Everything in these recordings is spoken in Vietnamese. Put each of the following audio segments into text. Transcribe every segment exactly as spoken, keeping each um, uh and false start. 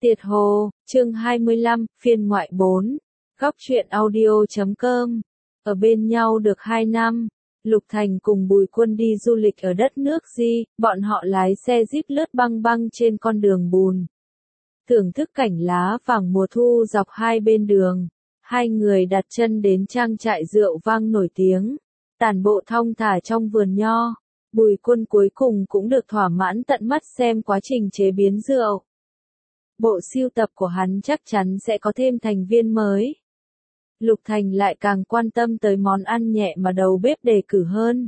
Tiệt Hồ, chương hai mươi lăm, phiên ngoại bốn. Góc truyện audio chấm com. Ở bên nhau được hai năm, Lục Thành cùng Bùi Quân đi du lịch ở đất nước Di, bọn họ lái xe Jeep lướt băng băng trên con đường bùn. Thưởng thức cảnh lá vàng mùa thu dọc hai bên đường, hai người đặt chân đến trang trại rượu vang nổi tiếng, tản bộ thong thả trong vườn nho. Bùi Quân cuối cùng cũng được thỏa mãn tận mắt xem quá trình chế biến rượu. Bộ sưu tập của hắn chắc chắn sẽ có thêm thành viên mới. Lục Thành lại càng quan tâm tới món ăn nhẹ mà đầu bếp đề cử hơn.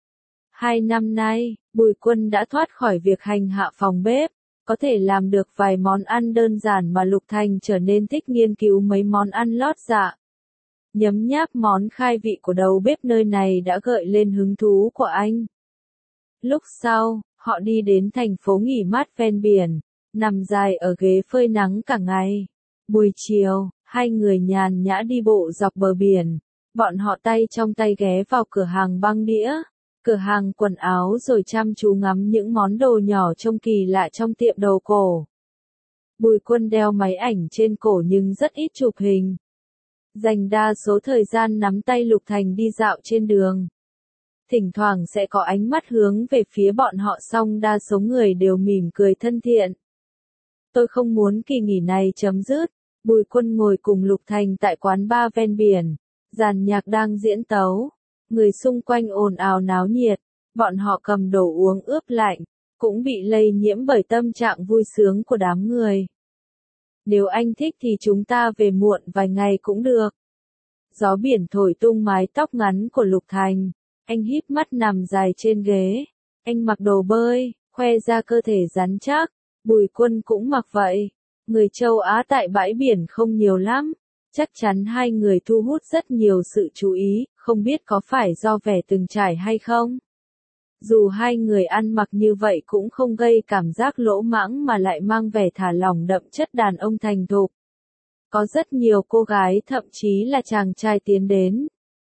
Hai năm nay, Bùi Quân đã thoát khỏi việc hành hạ phòng bếp, có thể làm được vài món ăn đơn giản mà Lục Thành trở nên thích nghiên cứu mấy món ăn lót dạ. Nhấm nháp món khai vị của đầu bếp nơi này đã gợi lên hứng thú của anh. Lúc sau, họ đi đến thành phố nghỉ mát ven biển, nằm dài ở ghế phơi nắng cả ngày. Buổi chiều, hai người nhàn nhã đi bộ dọc bờ biển, bọn họ tay trong tay ghé vào cửa hàng băng đĩa, cửa hàng quần áo rồi chăm chú ngắm những món đồ nhỏ trông kỳ lạ trong tiệm đồ cổ. Bùi Quân đeo máy ảnh trên cổ nhưng rất ít chụp hình. Dành đa số thời gian nắm tay Lục Thành đi dạo trên đường. Thỉnh thoảng sẽ có ánh mắt hướng về phía bọn họ song đa số người đều mỉm cười thân thiện. Tôi không muốn kỳ nghỉ này chấm dứt. Bùi Quân ngồi cùng Lục Thành tại quán bar ven biển, dàn nhạc đang diễn tấu, người xung quanh ồn ào náo nhiệt, bọn họ cầm đồ uống ướp lạnh, cũng bị lây nhiễm bởi tâm trạng vui sướng của đám người. Nếu anh thích thì chúng ta về muộn vài ngày cũng được. Gió biển thổi tung mái tóc ngắn của Lục Thành, anh híp mắt nằm dài trên ghế, anh mặc đồ bơi, khoe ra cơ thể rắn chắc, Bùi Quân cũng mặc vậy. Người châu Á tại bãi biển không nhiều lắm, chắc chắn hai người thu hút rất nhiều sự chú ý, không biết có phải do vẻ từng trải hay không. Dù hai người ăn mặc như vậy cũng không gây cảm giác lỗ mãng mà lại mang vẻ thả lỏng đậm chất đàn ông thành thục. Có rất nhiều cô gái thậm chí là chàng trai tiến đến.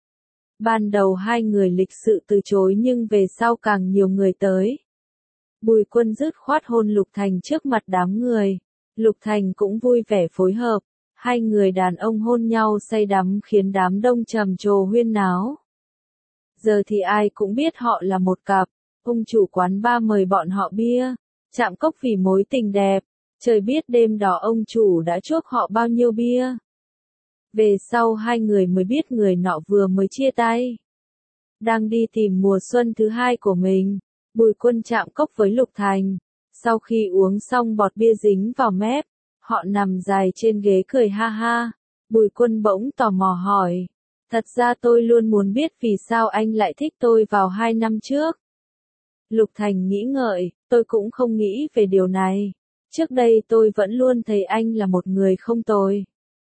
Ban đầu hai người lịch sự từ chối nhưng về sau càng nhiều người tới. Bùi Quân dứt khoát hôn Lục Thành trước mặt đám người. Lục Thành cũng vui vẻ phối hợp, hai người đàn ông hôn nhau say đắm khiến đám đông trầm trồ huyên náo. Giờ thì ai cũng biết họ là một cặp, ông chủ quán bar mời bọn họ bia, chạm cốc vì mối tình đẹp, trời biết đêm đó ông chủ đã chuốc họ bao nhiêu bia. Về sau hai người mới biết người nọ vừa mới chia tay. Đang đi tìm mùa xuân thứ hai của mình, Bùi Quân chạm cốc với Lục Thành. Sau khi uống xong bọt bia dính vào mép, họ nằm dài trên ghế cười ha ha. Bùi Quân bỗng tò mò hỏi, thật ra tôi luôn muốn biết vì sao anh lại thích tôi vào hai năm trước. Lục Thành nghĩ ngợi, tôi cũng không nghĩ về điều này. Trước đây tôi vẫn luôn thấy anh là một người không tồi.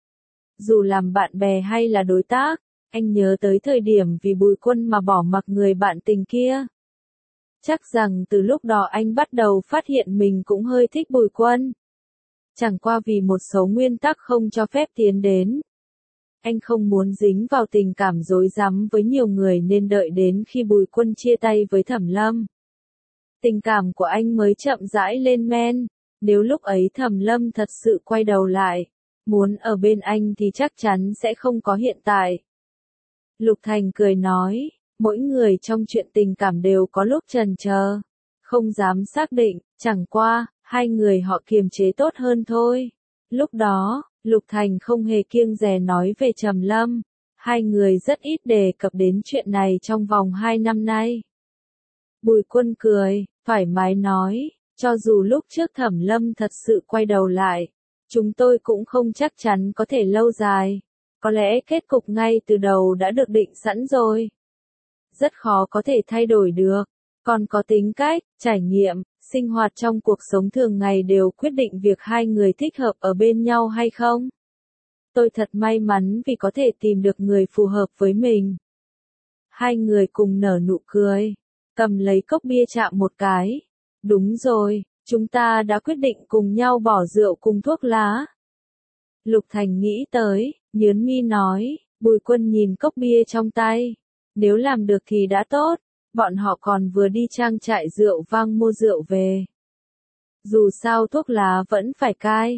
Dù làm bạn bè hay là đối tác, anh nhớ tới thời điểm vì Bùi Quân mà bỏ mặc người bạn tình kia. Chắc rằng từ lúc đó anh bắt đầu phát hiện mình cũng hơi thích Bùi Quân. Chẳng qua vì một số nguyên tắc không cho phép tiến đến. Anh không muốn dính vào tình cảm rối rắm với nhiều người nên đợi đến khi Bùi Quân chia tay với Thẩm Lâm. Tình cảm của anh mới chậm rãi lên men. Nếu lúc ấy Thẩm Lâm thật sự quay đầu lại, muốn ở bên anh thì chắc chắn sẽ không có hiện tại. Lục Thành cười nói. Mỗi người trong chuyện tình cảm đều có lúc chần chờ, không dám xác định, chẳng qua, hai người họ kiềm chế tốt hơn thôi. Lúc đó, Lục Thành không hề kiêng dè nói về Trầm Lâm, hai người rất ít đề cập đến chuyện này trong vòng hai năm nay. Bùi Quân cười, thoải mái nói, cho dù lúc trước Thẩm Lâm thật sự quay đầu lại, chúng tôi cũng không chắc chắn có thể lâu dài, có lẽ kết cục ngay từ đầu đã được định sẵn rồi. Rất khó có thể thay đổi được, còn có tính cách, trải nghiệm, sinh hoạt trong cuộc sống thường ngày đều quyết định việc hai người thích hợp ở bên nhau hay không. Tôi thật may mắn vì có thể tìm được người phù hợp với mình. Hai người cùng nở nụ cười, cầm lấy cốc bia chạm một cái. Đúng rồi, chúng ta đã quyết định cùng nhau bỏ rượu cùng thuốc lá. Lục Thành nghĩ tới, nhớn mi nói, Bùi Quân nhìn cốc bia trong tay. Nếu làm được thì đã tốt, bọn họ còn vừa đi trang trại rượu vang mua rượu về. Dù sao thuốc lá vẫn phải cai,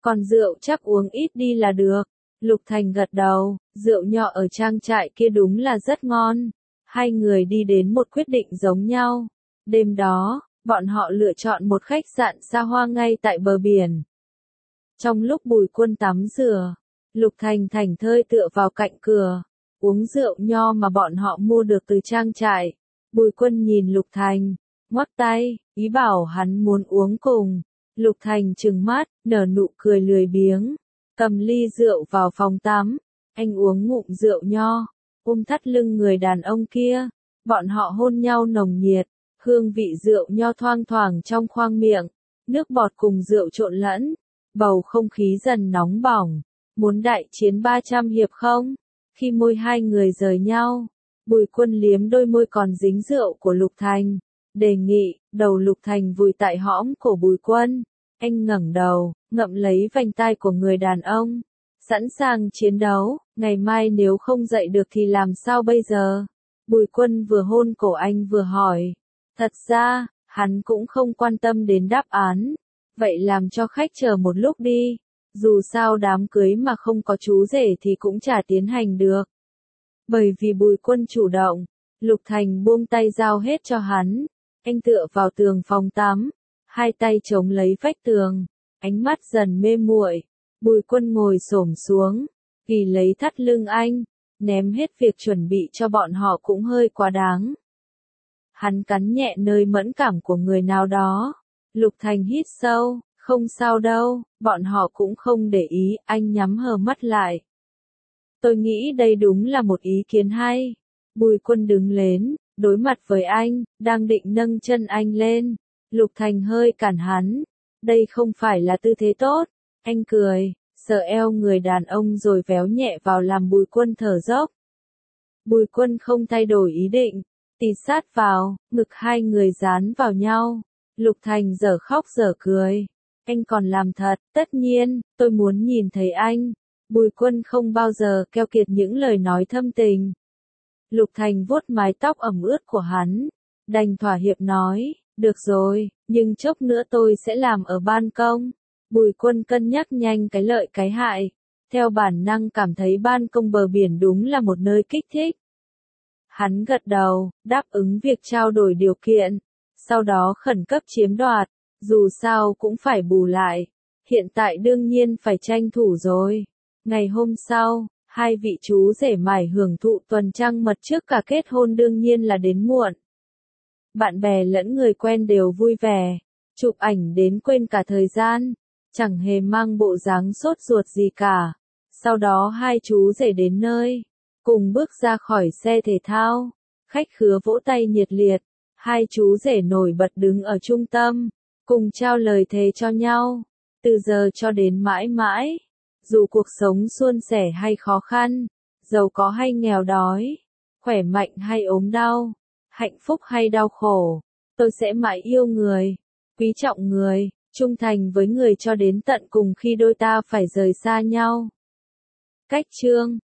còn rượu chắc uống ít đi là được. Lục Thành gật đầu, rượu nho ở trang trại kia đúng là rất ngon. Hai người đi đến một quyết định giống nhau. Đêm đó, bọn họ lựa chọn một khách sạn xa hoa ngay tại bờ biển. Trong lúc Bùi Quân tắm rửa, Lục Thành thảnh thơi tựa vào cạnh cửa, uống rượu nho mà bọn họ mua được từ trang trại. Bùi Quân nhìn Lục Thành, ngoắc tay, ý bảo hắn muốn uống cùng. Lục Thành trừng mắt, nở nụ cười lười biếng, cầm ly rượu vào phòng tắm. Anh uống ngụm rượu nho, ôm thắt lưng người đàn ông kia. Bọn họ hôn nhau nồng nhiệt, hương vị rượu nho thoang thoảng trong khoang miệng, nước bọt cùng rượu trộn lẫn. Bầu không khí dần nóng bỏng. Muốn đại chiến ba trăm hiệp không? Khi môi hai người rời nhau, Bùi Quân liếm đôi môi còn dính rượu của Lục Thành. Đề nghị, đầu Lục Thành vùi tại hõm cổ Bùi Quân. Anh ngẩng đầu, ngậm lấy vành tai của người đàn ông. Sẵn sàng chiến đấu, ngày mai nếu không dậy được thì làm sao bây giờ? Bùi Quân vừa hôn cổ anh vừa hỏi. Thật ra, hắn cũng không quan tâm đến đáp án. Vậy làm cho khách chờ một lúc đi. Dù sao đám cưới mà không có chú rể thì cũng chả tiến hành được. Bởi vì Bùi Quân chủ động, Lục Thành buông tay giao hết cho hắn. Anh tựa vào tường phòng tắm, hai tay chống lấy vách tường, ánh mắt dần mê muội. Bùi Quân ngồi xổm xuống, ghi lấy thắt lưng anh, ném hết việc chuẩn bị cho bọn họ cũng hơi quá đáng. Hắn cắn nhẹ nơi mẫn cảm của người nào đó. Lục Thành hít sâu, không sao đâu, bọn họ cũng không để ý, anh nhắm hờ mắt lại. Tôi nghĩ đây đúng là một ý kiến hay. Bùi Quân đứng lên, đối mặt với anh, đang định nâng chân anh lên. Lục Thành hơi cản hắn. Đây không phải là tư thế tốt. Anh cười, sờ eo người đàn ông rồi véo nhẹ vào làm Bùi Quân thở dốc. Bùi Quân không thay đổi ý định, tịt sát vào, ngực hai người dán vào nhau. Lục Thành dở khóc dở cười. Anh còn làm thật, tất nhiên, tôi muốn nhìn thấy anh. Bùi Quân không bao giờ keo kiệt những lời nói thâm tình. Lục Thành vuốt mái tóc ẩm ướt của hắn, đành thỏa hiệp nói, được rồi, nhưng chốc nữa tôi sẽ làm ở ban công. Bùi Quân cân nhắc nhanh cái lợi cái hại, theo bản năng cảm thấy ban công bờ biển đúng là một nơi kích thích. Hắn gật đầu, đáp ứng việc trao đổi điều kiện, sau đó khẩn cấp chiếm đoạt, dù sao cũng phải bù lại, hiện tại đương nhiên phải tranh thủ rồi. Ngày hôm sau, hai vị chú rể mải hưởng thụ tuần trăng mật trước cả kết hôn đương nhiên là đến muộn. Bạn bè lẫn người quen đều vui vẻ, chụp ảnh đến quên cả thời gian, chẳng hề mang bộ dáng sốt ruột gì cả. Sau đó hai chú rể đến nơi, cùng bước ra khỏi xe thể thao, khách khứa vỗ tay nhiệt liệt, hai chú rể nổi bật đứng ở trung tâm, cùng trao lời thề cho nhau, từ giờ cho đến mãi mãi. Dù cuộc sống suôn sẻ hay khó khăn, giàu có hay nghèo đói, khỏe mạnh hay ốm đau, hạnh phúc hay đau khổ, tôi sẽ mãi yêu người, quý trọng người, trung thành với người cho đến tận cùng khi đôi ta phải rời xa nhau. Cách chương